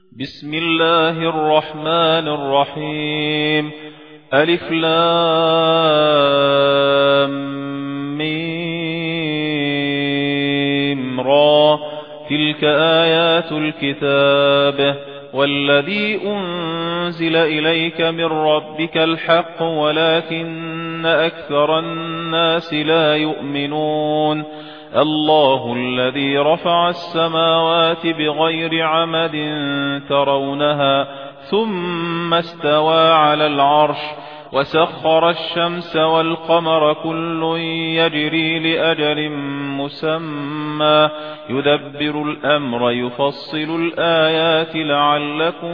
بسم الله الرحمن الرحيم. ألف لام ميم را. تلك آيات الكتاب والذي أنزل إليك من ربك الحق ولكن أكثر الناس لا يؤمنون. الله الذي رفع السماوات بغير عمد ترونها ثم استوى على العرش وسخر الشمس والقمر كل يجري لأجل مسمى يدبر الأمر يفصل الآيات لعلكم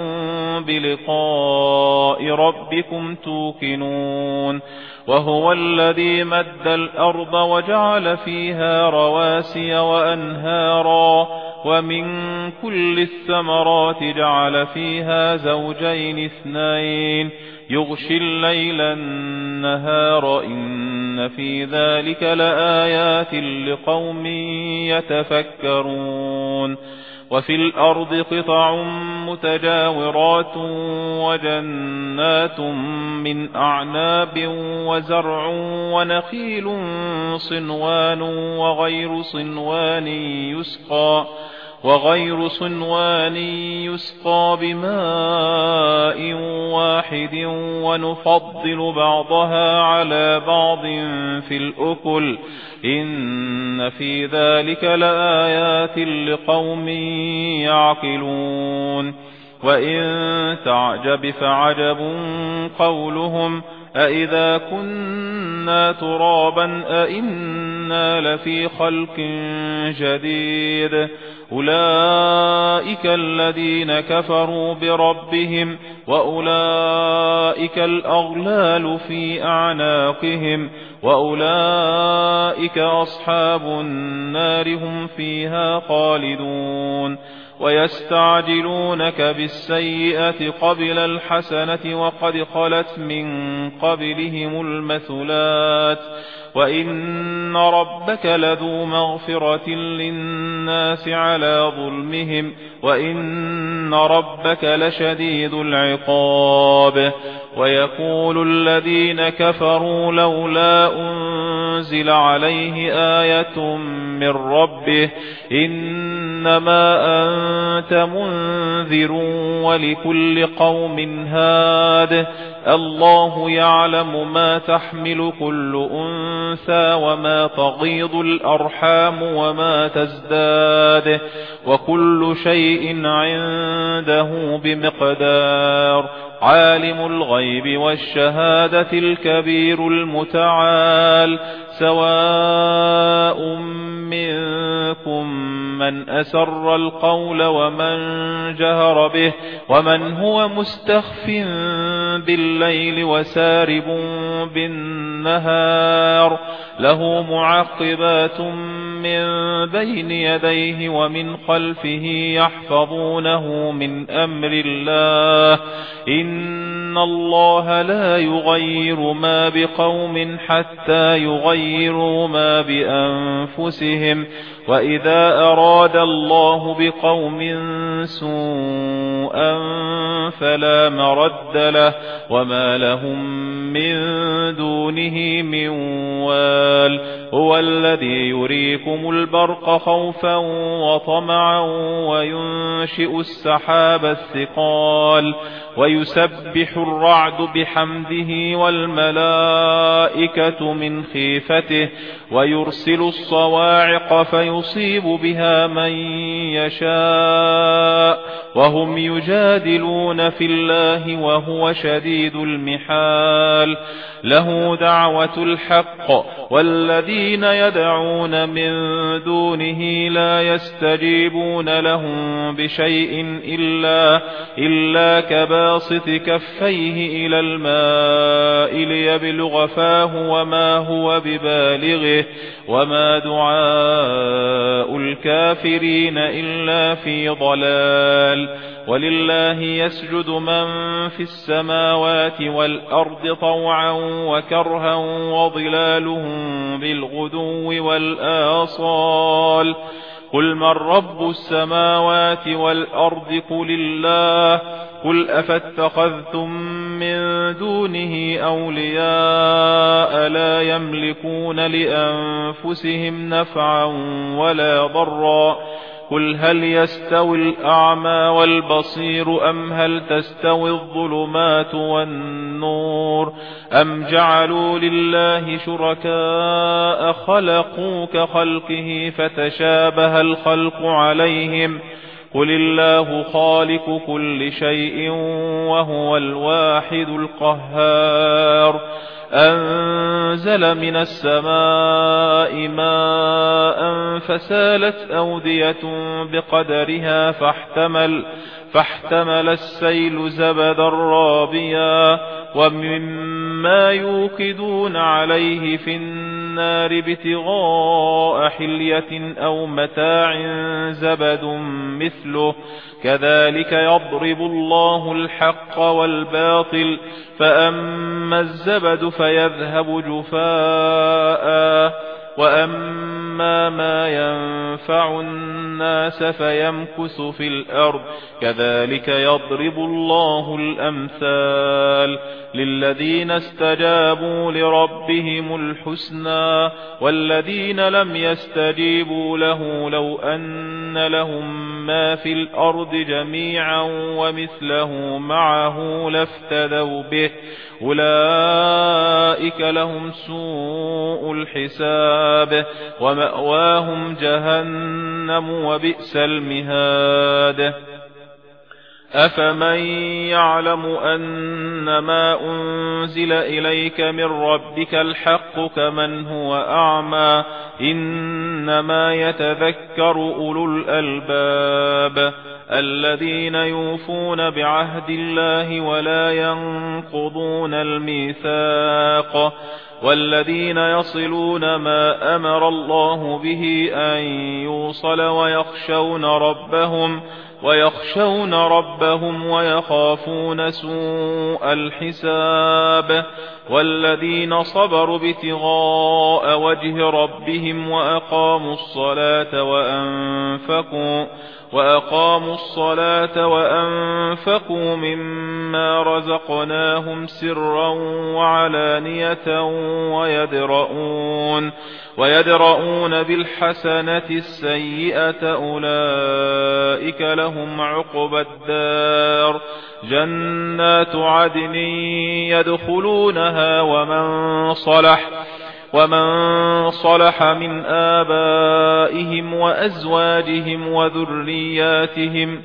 بلقاء ربكم توقنون. وهو الذي مد الأرض وجعل فيها رواسي وأنهارا ومن كل الثمرات جعل فيها زوجين اثنين يغشي الليل النهار إن في ذلك لآيات لقوم يتفكرون. وفي الأرض قطع متجاورات وجنات من أعناب وزرع ونخيل صنوان وغير صنوان يسقى بماء واحد ونفضل بعضها على بعض في الأكل إن في ذلك لآيات لقوم يعقلون. وإن تعجب فعجب قولهم أإذا كنا ترابا أإنا لفي خلق جديد. أولئك الذين كفروا بربهم وأولئك الأغلال في أعناقهم وأولئك أصحاب النار هم فيها خالدون. ويستعجلونك بالسيئة قبل الحسنة وقد خلت من قبلهم المثلات وإن ربك لذو مغفرة للناس على ظلمهم وإن ربك لشديد العقاب. ويقول الذين كفروا لولا أنزل عليه آية من ربه إنما أنت منذر ولكل قوم هاد. الله يعلم ما تحمل كل أنثى وما تغيض الأرحام وما تزداد وكل شيء عنده بمقدار. عالم الغيب والشهادة الكبير المتعال. سواء منكم من أسر القول ومن جهر به ومن هو مستخف بالليل وسارب بالنهار. له معقبات من بين يديه ومن خلفه يحفظونه من أمر الله. إن الله لا يغير ما بقوم حتى يغيروا ما بأنفسهم. وإذا أراد الله بقوم سوءا فلا مرد له وما لهم من دونه من وال. هو الذي يريكم البرق خوفا وطمعا وينشئ السحاب الثقال ويسبح الرعد بحمده والملائكة من خيفته ويرسل الصواعق فيصيب بها من يشاء وهم يجادلون في الله وهو شديد المحال. له دعوة الحق والذين يدعون من دونه لا يستجيبون لهم بشيء إلا كباسط كفيه إلى الماء ليبلغ فاه وما هو ببالغه وما دعاء الكافرين إلا في ضلال. ولله يسجد من في السماوات والأرض طوعا وكرها وظلالهم بالغدو والآصال قل من رب السماوات والأرض قل الله قل أفاتخذتم من دونه أولياء لا يملكون لأنفسهم نفعا ولا ضرا قل هل يستوي الأعمى والبصير أم هل تستوي الظلمات والنور أم جعلوا لله شركاء خلقوا كخلقه فتشابه الخلق عليهم قل الله خالق كل شيء وهو الواحد القهار أنزل من السماء ماء فسالت أودية بقدرها فاحتمل السيل زبدا رابيا ومما يوقدون عليه في النار ابتغاء حلية أو متاع زبد مثله كذلك يضرب الله الحق والباطل فأما الزبد فيذهب جفاء وأما ما ينفع الناس فيمكث في الأرض كذلك يضرب الله الأمثال للذين استجابوا لربهم الحسنى والذين لم يستجيبوا له لو أن لهم ما في الأرض جميعا ومثله معه لافتدوا به أولئك لهم سوء الحساب ومأواهم جهنم وبئس المهاد أفمن يعلم أن ما أنزل إليك من ربك الحق كمن هو أعمى إنما يتذكر أولو الألباب الذين يوفون بعهد الله ولا ينقضون الميثاق والذين يصلون ما أمر الله به أن يوصل ويخشون ربهم ويخافون سوء الحساب والذين صبروا ابتغاء وجه ربهم وأقاموا الصلاة وأنفقوا مما رزقناهم سرا وعلانية ويدرؤون بالحسنة السيئة أولئك لهم عقبى الدار جنات عدن يدخلونها ومن صلح من آبائهم وأزواجهم وذرياتهم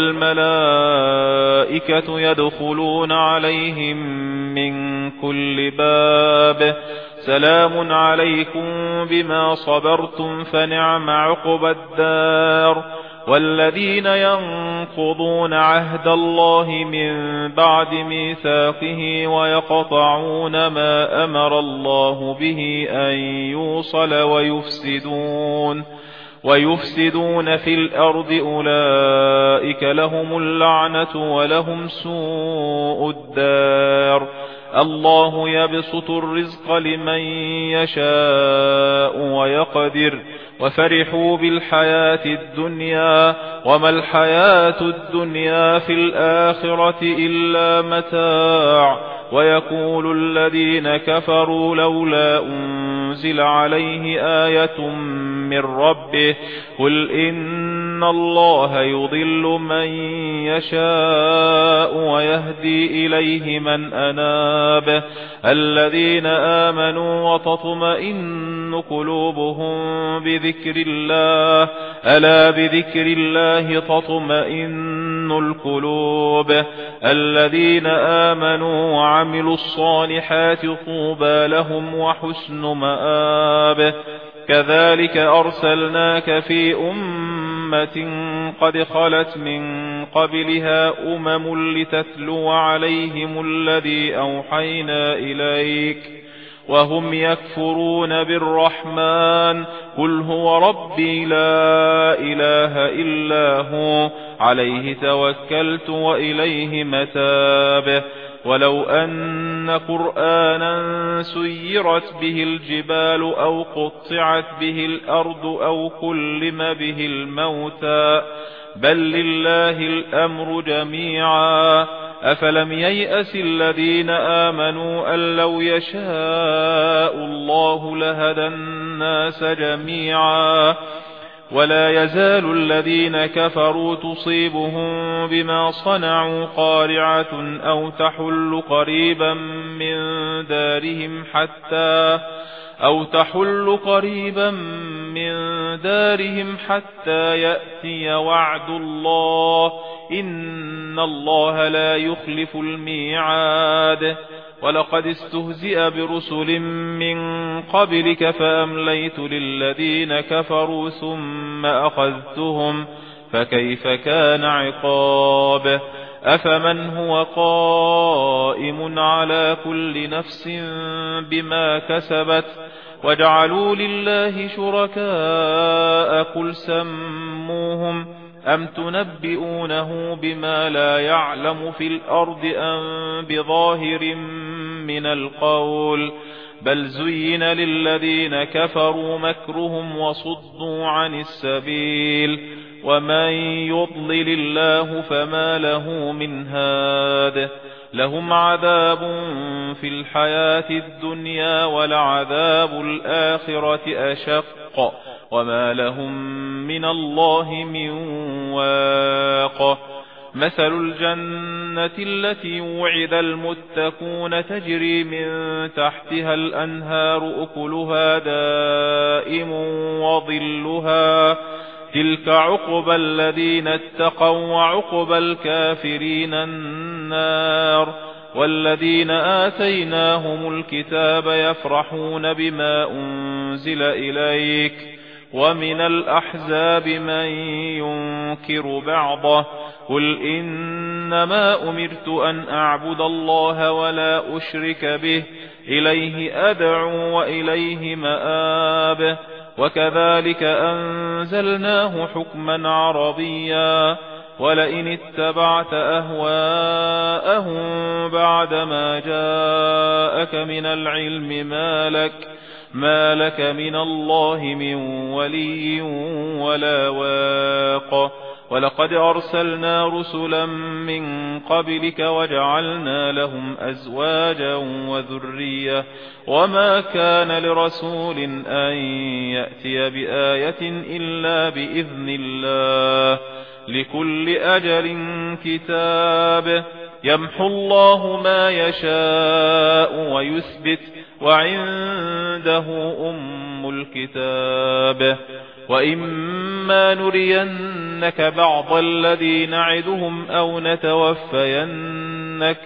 والملائكة يدخلون عليهم من كل باب سلام عليكم بما صبرتم فنعم عقبى الدار والذين ينقضون عهد الله من بعد ميثاقه ويقطعون ما أمر الله به أن يوصل ويفسدون في الأرض أولئك لهم اللعنة ولهم سوء الدار الله يبسط الرزق لمن يشاء ويقدر وفرحوا بالحياة الدنيا وما الحياة الدنيا في الآخرة إلا متاع ويقول الذين كفروا لولا أنزل عليه آية من ربه قل إن الله يضل من يشاء ويهدي إليه من أناب الذين آمنوا وتطمئن قلوبهم بذكر الله ألا بذكر الله تطمئن القلوب الذين آمنوا وعملوا الصالحات طوبى لهم وحسن مآب كذلك أرسلناك في أمة قد خلت من قبلها لتتلو عليهم الذي أوحينا إليك وهم يكفرون بالرحمن قل هو ربي لا إله إلا هو عليه توكلت وإليه متاب ولو أن قرآنا سيرت به الجبال أو قطعت به الأرض أو كلم به الموتى بل لله الأمر جميعا أفلم ييأس الذين آمنوا أن لو يشاء الله لهدى الناس جميعا ولا يزال الذين كفروا تصيبهم بما صنعوا قارعة أو تحل قريبا من دارهم حتى يأتي وعد الله إن الله لا يخلف الميعاد ولقد استهزئ برسل من قبلك فأمليت للذين كفروا ثم أخذتهم فكيف كان عقاب أفمن هو قائم على كل نفس بما كسبت وجعلوا لله شركاء قل سموهم أم تنبئونه بما لا يعلم في الأرض أم بظاهر من القول بل زين للذين كفروا مكرهم وصدوا عن السبيل ومن يضلل الله فما له من هاد لهم عذاب في الحياة الدنيا ولعذاب الآخرة أشق وما لهم من الله من واق مثل الجنة التي وعد المتقون تجري من تحتها الأنهار أكلها دائم وظلها تلك عقبى الذين اتقوا وعقبى الكافرين النار والذين آتيناهم الكتاب يفرحون بما أنزل إليك ومن الأحزاب من ينكر بعضه قل إنما أمرت أن أعبد الله ولا أشرك به إليه أدعو وإليه مآب وكذلك أنزلناه حكما عربيا ولئن اتبعت أهواءهم بعدما جاءك من العلم ما لك من الله من ولي ولا واق ولقد أرسلنا رسلا من قبلك وجعلنا لهم أزواجا وذرية وما كان لرسول أن يأتي بآية إلا بإذن الله لكل أجل كتاب يمحو الله ما يشاء ويثبت وعنده أم الكتاب وإما نرينك بعض الذي نعدهم أو نتوفينك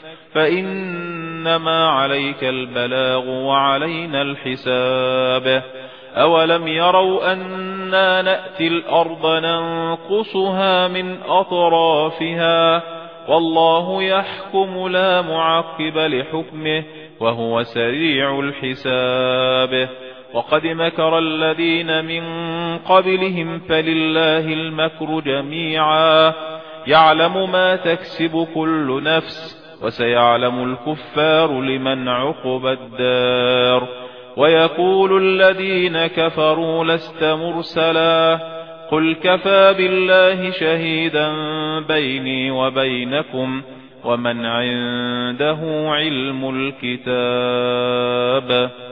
فإنما عليك البلاغ وعلينا الحساب أولم يروا أنا نأتي الأرض ننقصها من أطرافها والله يحكم لا معقب لحكمه وهو سريع الحساب وقد مكر الذين من قبلهم فلله المكر جميعا يعلم ما تكسب كل نفس وسيعلم الكفار لمن عقبى الدار ويقول الذين كفروا لست مرسلا قل كفى بالله شهيدا بيني وبينكم ومن عنده علم الكتاب